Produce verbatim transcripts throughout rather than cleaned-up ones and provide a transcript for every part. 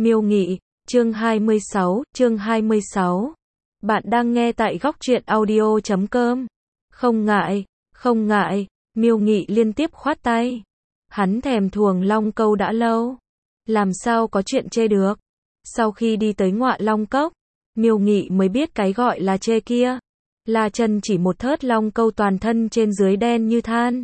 Miêu Nghị, chương hai mươi sáu, chương hai mươi sáu. Bạn đang nghe tại góc truyện audio chấm com. Không ngại, không ngại, Miêu Nghị liên tiếp khoát tay. Hắn thèm thuồng Long Câu đã lâu. Làm sao có chuyện chê được. Sau khi đi tới Ngọa Long Cốc, Miêu Nghị mới biết cái gọi là chê kia. La Chân chỉ một thớt Long Câu toàn thân trên dưới đen như than.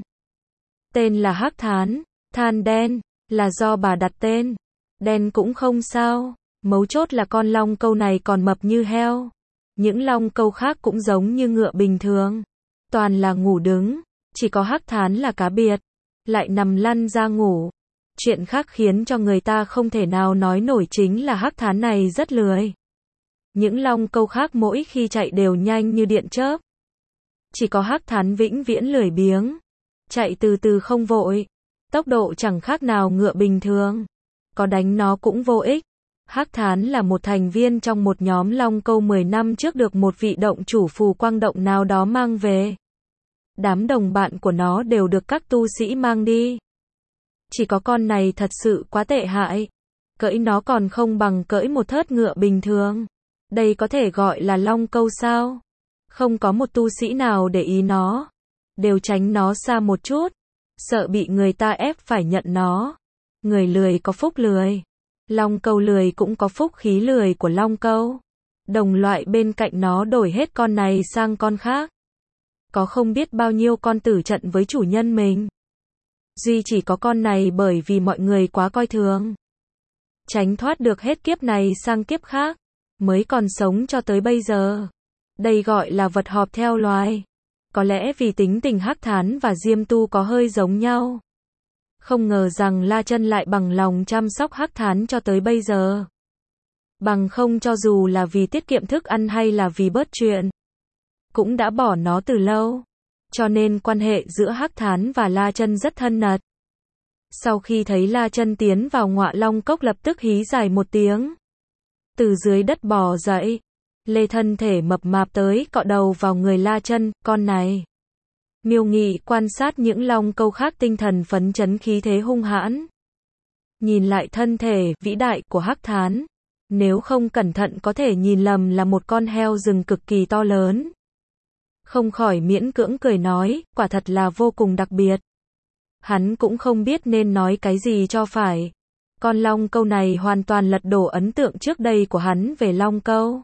Tên là Hắc Thán, than đen, là do bà đặt tên. Đen cũng không sao, mấu chốt là con Long Câu này còn mập như heo. Những Long Câu khác cũng giống như ngựa bình thường. Toàn là ngủ đứng, chỉ có Hắc Thán là cá biệt, lại nằm lăn ra ngủ. Chuyện khác khiến cho người ta không thể nào nói nổi chính là Hắc Thán này rất lười. Những Long Câu khác mỗi khi chạy đều nhanh như điện chớp. Chỉ có Hắc Thán vĩnh viễn lười biếng, chạy từ từ không vội. Tốc độ chẳng khác nào ngựa bình thường. Có đánh nó cũng vô ích. Hắc Thán là một thành viên trong một nhóm Long Câu mười năm trước được một vị động chủ Phù Quang Động nào đó mang về. Đám đồng bạn của nó đều được các tu sĩ mang đi. Chỉ có con này thật sự quá tệ hại. Cưỡi nó còn không bằng cưỡi một thớt ngựa bình thường. Đây có thể gọi là Long Câu sao? Không có một tu sĩ nào để ý nó. Đều tránh nó xa một chút. Sợ bị người ta ép phải nhận nó. Người lười có phúc lười. Long Câu lười cũng có phúc khí lười của Long Câu. Đồng loại bên cạnh nó đổi hết con này sang con khác. Có không biết bao nhiêu con tử trận với chủ nhân mình. Duy chỉ có con này bởi vì mọi người quá coi thường. Tránh thoát được hết kiếp này sang kiếp khác. Mới còn sống cho tới bây giờ. Đây gọi là vật họp theo loài. Có lẽ vì tính tình Hắc Thán và Diêm Tu có hơi giống nhau. Không ngờ rằng La Chân lại bằng lòng chăm sóc Hắc Thán cho tới bây giờ. Bằng không cho dù là vì tiết kiệm thức ăn hay là vì bớt chuyện, cũng đã bỏ nó từ lâu. Cho nên quan hệ giữa Hắc Thán và La Chân rất thân mật. Sau khi thấy La Chân tiến vào Ngọa Long Cốc lập tức hí dài một tiếng. Từ dưới đất bò dậy, lê thân thể mập mạp tới cọ đầu vào người La Chân, con này. Miêu Nghị quan sát những Long Câu khác tinh thần phấn chấn khí thế hung hãn. Nhìn lại thân thể vĩ đại của Hắc Thán, nếu không cẩn thận có thể nhìn lầm là một con heo rừng cực kỳ to lớn. Không khỏi miễn cưỡng cười nói, quả thật là vô cùng đặc biệt. Hắn cũng không biết nên nói cái gì cho phải. Con Long Câu này hoàn toàn lật đổ ấn tượng trước đây của hắn về Long Câu.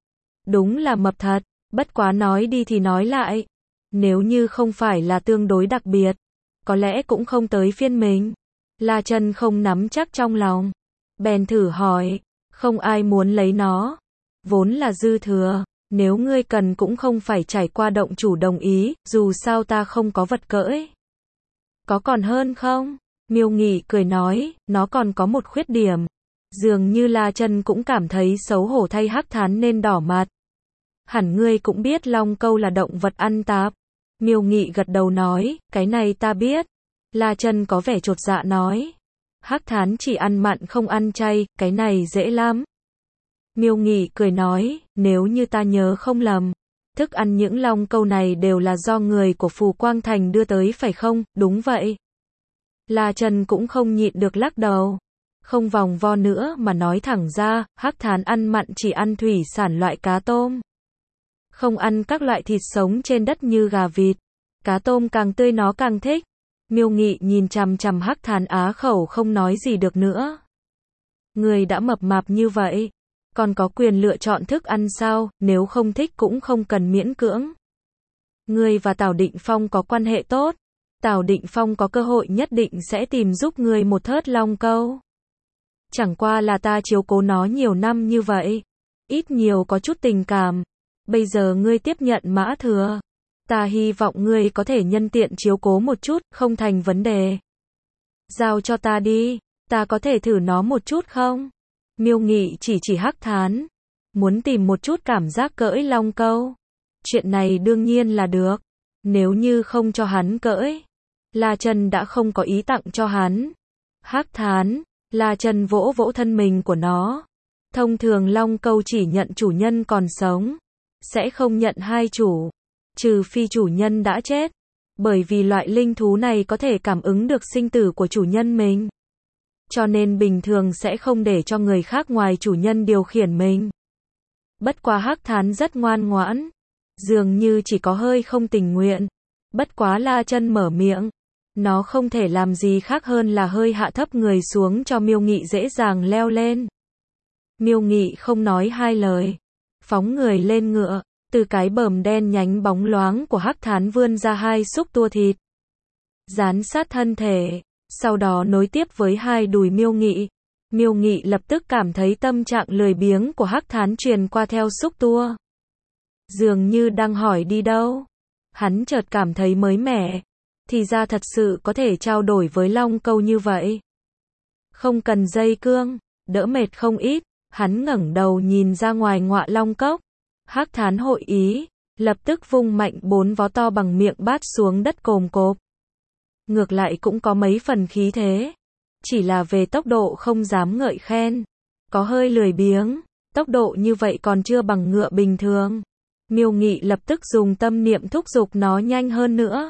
Đúng là mập thật, bất quá nói đi thì nói lại. Nếu như không phải là tương đối đặc biệt, có lẽ cũng không tới phiên mình. La Chân không nắm chắc trong lòng. Bèn thử hỏi, không ai muốn lấy nó. Vốn là dư thừa, nếu ngươi cần cũng không phải trải qua động chủ đồng ý, dù sao ta không có vật cưỡi. Có còn hơn không? Miêu Nghị cười nói, nó còn có một khuyết điểm. Dường như La Chân cũng cảm thấy xấu hổ thay Hắc Thán nên đỏ mặt. Hẳn ngươi cũng biết Long Câu là động vật ăn tạp. Miêu Nghị gật đầu nói, cái này ta biết. La Chân có vẻ chột dạ nói. Hắc Thán chỉ ăn mặn không ăn chay, cái này dễ lắm. Miêu Nghị cười nói, nếu như ta nhớ không lầm, thức ăn những Long Câu này đều là do người của Phù Quang Thành đưa tới phải không? Đúng vậy. La Chân cũng không nhịn được lắc đầu. Không vòng vo nữa mà nói thẳng ra, Hắc Thán ăn mặn chỉ ăn thủy sản loại cá tôm. Không ăn các loại thịt sống trên đất như gà vịt. Cá tôm càng tươi nó càng thích. Miêu Nghị nhìn chằm chằm Hắc Thán á khẩu không nói gì được nữa. Người đã mập mạp như vậy, còn có quyền lựa chọn thức ăn sao, nếu không thích cũng không cần miễn cưỡng. Ngươi và Tào Định Phong có quan hệ tốt. Tào Định Phong có cơ hội nhất định sẽ tìm giúp ngươi một thớt Long Câu. Chẳng qua là ta chiếu cố nó nhiều năm như vậy. Ít nhiều có chút tình cảm. Bây giờ ngươi tiếp nhận mã thừa. Ta hy vọng ngươi có thể nhân tiện chiếu cố một chút, không thành vấn đề. Giao cho ta đi, ta có thể thử nó một chút không? Miêu Nghị chỉ chỉ Hắc Thán. Muốn tìm một chút cảm giác cưỡi Long Câu. Chuyện này đương nhiên là được. Nếu như không cho hắn cưỡi, La Chân đã không có ý tặng cho hắn. Hắc Thán, La Chân vỗ vỗ thân mình của nó. Thông thường Long Câu chỉ nhận chủ nhân còn sống, sẽ không nhận hai chủ, trừ phi chủ nhân đã chết. Bởi vì loại linh thú này có thể cảm ứng được sinh tử của chủ nhân mình. cho nên bình thường sẽ không để cho người khác ngoài chủ nhân điều khiển mình. Bất quá Hắc Thán rất ngoan ngoãn, dường như chỉ có hơi không tình nguyện. Bất quá La Chân mở miệng, nó không thể làm gì khác hơn là hơi hạ thấp người xuống cho Miêu Nghị dễ dàng leo lên. Miêu Nghị không nói hai lời, phóng người lên ngựa, từ cái bờm đen nhánh bóng loáng của Hắc Thán vươn ra hai xúc tua thịt, dán sát thân thể, sau đó nối tiếp với hai đùi Miêu Nghị. Miêu Nghị lập tức cảm thấy tâm trạng lười biếng của Hắc Thán truyền qua theo xúc tua. Dường như đang hỏi đi đâu. Hắn chợt cảm thấy mới mẻ. Thì ra thật sự có thể trao đổi với Long Câu như vậy. Không cần dây cương, đỡ mệt không ít. Hắn ngẩng đầu nhìn ra ngoài ngọa long cốc. Hắc Thán hội ý, lập tức vung mạnh bốn vó to bằng miệng bát xuống đất cồm cộp. Ngược lại cũng có mấy phần khí thế. Chỉ là về tốc độ không dám ngợi khen. Có hơi lười biếng, tốc độ như vậy còn chưa bằng ngựa bình thường. Miêu Nghị lập tức dùng tâm niệm thúc giục nó nhanh hơn nữa.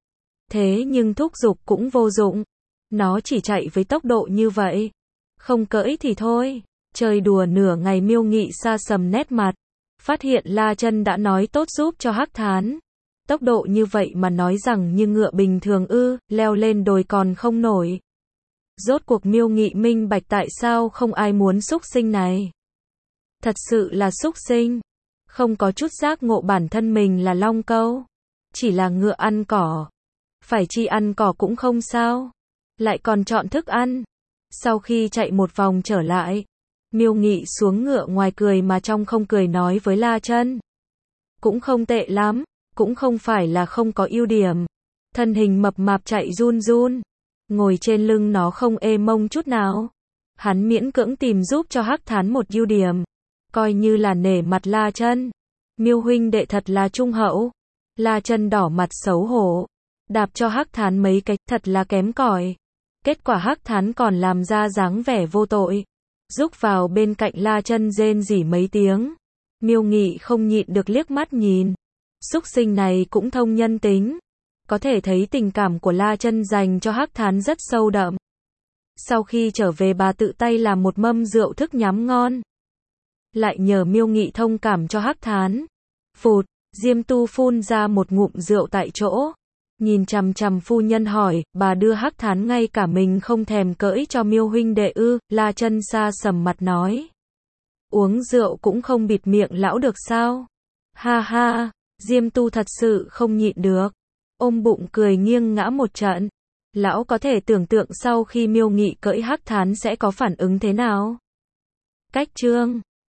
Thế nhưng thúc giục cũng vô dụng. Nó chỉ chạy với tốc độ như vậy. Không cưỡi thì thôi. Chơi đùa nửa ngày Miêu Nghị sa sầm nét mặt. Phát hiện La Chân đã nói tốt giúp cho Hắc Thán. Tốc độ như vậy mà nói rằng như ngựa bình thường ư, leo lên đồi còn không nổi. Rốt cuộc Miêu Nghị minh bạch tại sao không ai muốn xúc sinh này. Thật sự là xúc sinh. Không có chút giác ngộ bản thân mình là Long Câu. Chỉ là ngựa ăn cỏ. Phải chi ăn cỏ cũng không sao. Lại còn chọn thức ăn. Sau khi chạy một vòng trở lại, Miêu Nghị xuống ngựa ngoài cười mà trong không cười nói với La Chân. Cũng không tệ lắm, cũng không phải là không có ưu điểm. Thân hình mập mạp chạy run run. Ngồi trên lưng nó không ê mông chút nào. Hắn miễn cưỡng tìm giúp cho Hắc Thán một ưu điểm. Coi như là nể mặt La Chân. Miêu huynh đệ thật là trung hậu. La Chân đỏ mặt xấu hổ. Đạp cho Hắc Thán mấy cái thật là kém cỏi. Kết quả Hắc Thán còn làm ra dáng vẻ vô tội. Rúc vào bên cạnh La Chân rên rỉ mấy tiếng. Miêu Nghị không nhịn được liếc mắt nhìn. Xúc sinh này cũng thông nhân tính. Có thể thấy tình cảm của La Chân dành cho Hắc Thán rất sâu đậm. Sau khi trở về bà tự tay làm một mâm rượu thức nhắm ngon. Lại nhờ Miêu Nghị thông cảm cho Hắc Thán. Phụt, Diêm Tu phun ra một ngụm rượu tại chỗ. Nhìn chằm chằm phu nhân hỏi, bà đưa Hắc Thán ngay cả mình không thèm cưỡi cho Miêu huynh đệ ư? La Chân sa sầm mặt nói. Uống rượu cũng không bịt miệng lão được sao? Ha ha, Diêm Tu thật sự không nhịn được. Ôm bụng cười nghiêng ngã một trận. Lão có thể tưởng tượng sau khi Miêu Nghị cưỡi Hắc Thán sẽ có phản ứng thế nào? Cách chương